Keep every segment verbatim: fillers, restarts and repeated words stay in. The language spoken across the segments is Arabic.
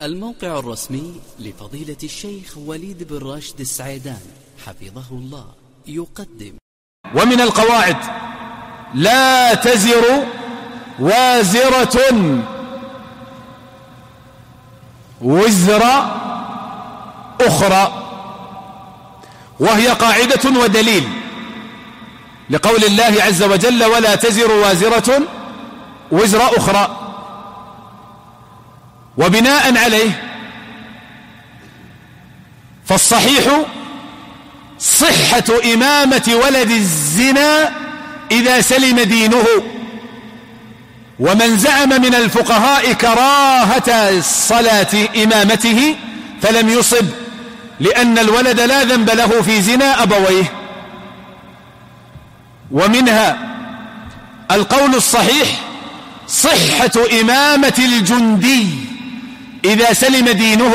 الموقع الرسمي لفضيلة الشيخ وليد بن راشد السعيدان حفظه الله يقدم. ومن القواعد: لا تزر وازرة وزر أخرى، وهي قاعدة ودليل لقول الله عز وجل: ولا تزر وازرة وزر أخرى. وبناء عليه فالصحيح صحة إمامة ولد الزنا إذا سلم دينه. ومن زعم من الفقهاء كراهة صلاة إمامته فلم يصب، لأن الولد لا ذنب له في زنا أبويه. ومنها القول الصحيح صحة إمامة الجندي إذا سلم دينه،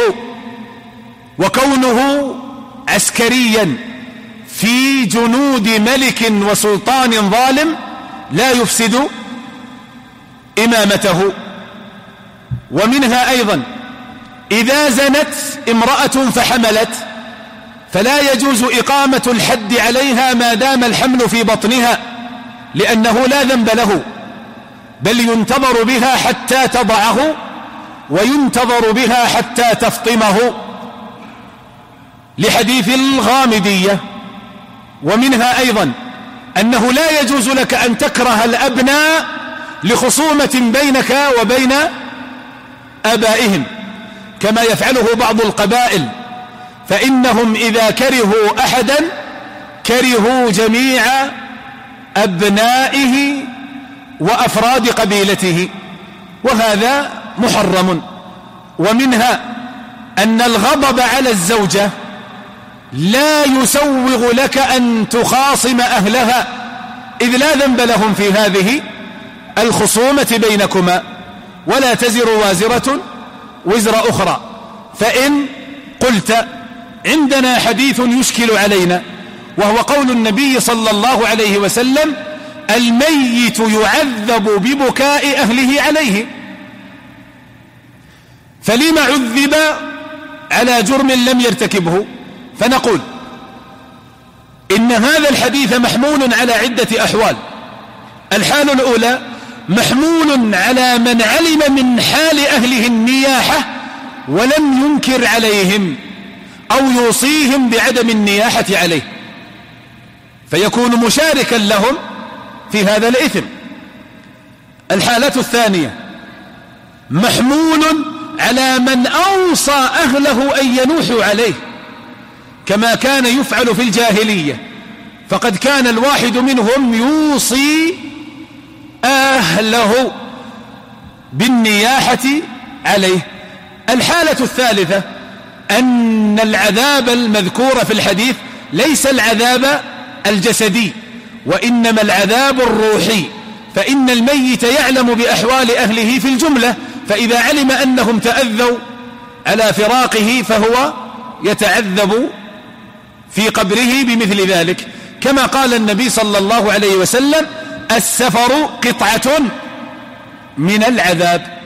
وكونه عسكريا في جنود ملك وسلطان ظالم لا يفسد إمامته. ومنها أيضا إذا زنت امرأة فحملت فلا يجوز إقامة الحد عليها ما دام الحمل في بطنها، لأنه لا ذنب له، بل ينتظر بها حتى تضعه وينتظر بها حتى تفطمه، لحديث الغامدية. ومنها أيضا أنه لا يجوز لك أن تكره الأبناء لخصومة بينك وبين آبائهم، كما يفعله بعض القبائل، فإنهم إذا كرهوا أحدا كرهوا جميع أبنائه وأفراد قبيلته، وهذا محرم. ومنها أن الغضب على الزوجة لا يسوغ لك أن تخاصم أهلها، إذ لا ذنب لهم في هذه الخصومة بينكما. ولا تزر وازرة وزر أخرى. فإن قلت عندنا حديث يشكل علينا، وهو قول النبي صلى الله عليه وسلم: الميت يعذب ببكاء أهله عليه، فلما عذب على جرم لم يرتكبه؟ فنقول إن هذا الحديث محمول على عدة أحوال. الحال الأولى محمول على من علم من حال أهله النياحة ولم ينكر عليهم أو يوصيهم بعدم النياحة عليه، فيكون مشاركا لهم في هذا الإثم. الحالة الثانية محمول على من أوصى أهله أن ينوحوا عليه، كما كان يفعل في الجاهلية، فقد كان الواحد منهم يوصي أهله بالنياحة عليه. الحالة الثالثة أن العذاب المذكور في الحديث ليس العذاب الجسدي، وإنما العذاب الروحي، فإن الميت يعلم بأحوال أهله في الجملة، فإذا علم أنهم تأذوا على فراقه فهو يتعذب في قبره بمثل ذلك، كما قال النبي صلى الله عليه وسلم: السفر قطعة من العذاب.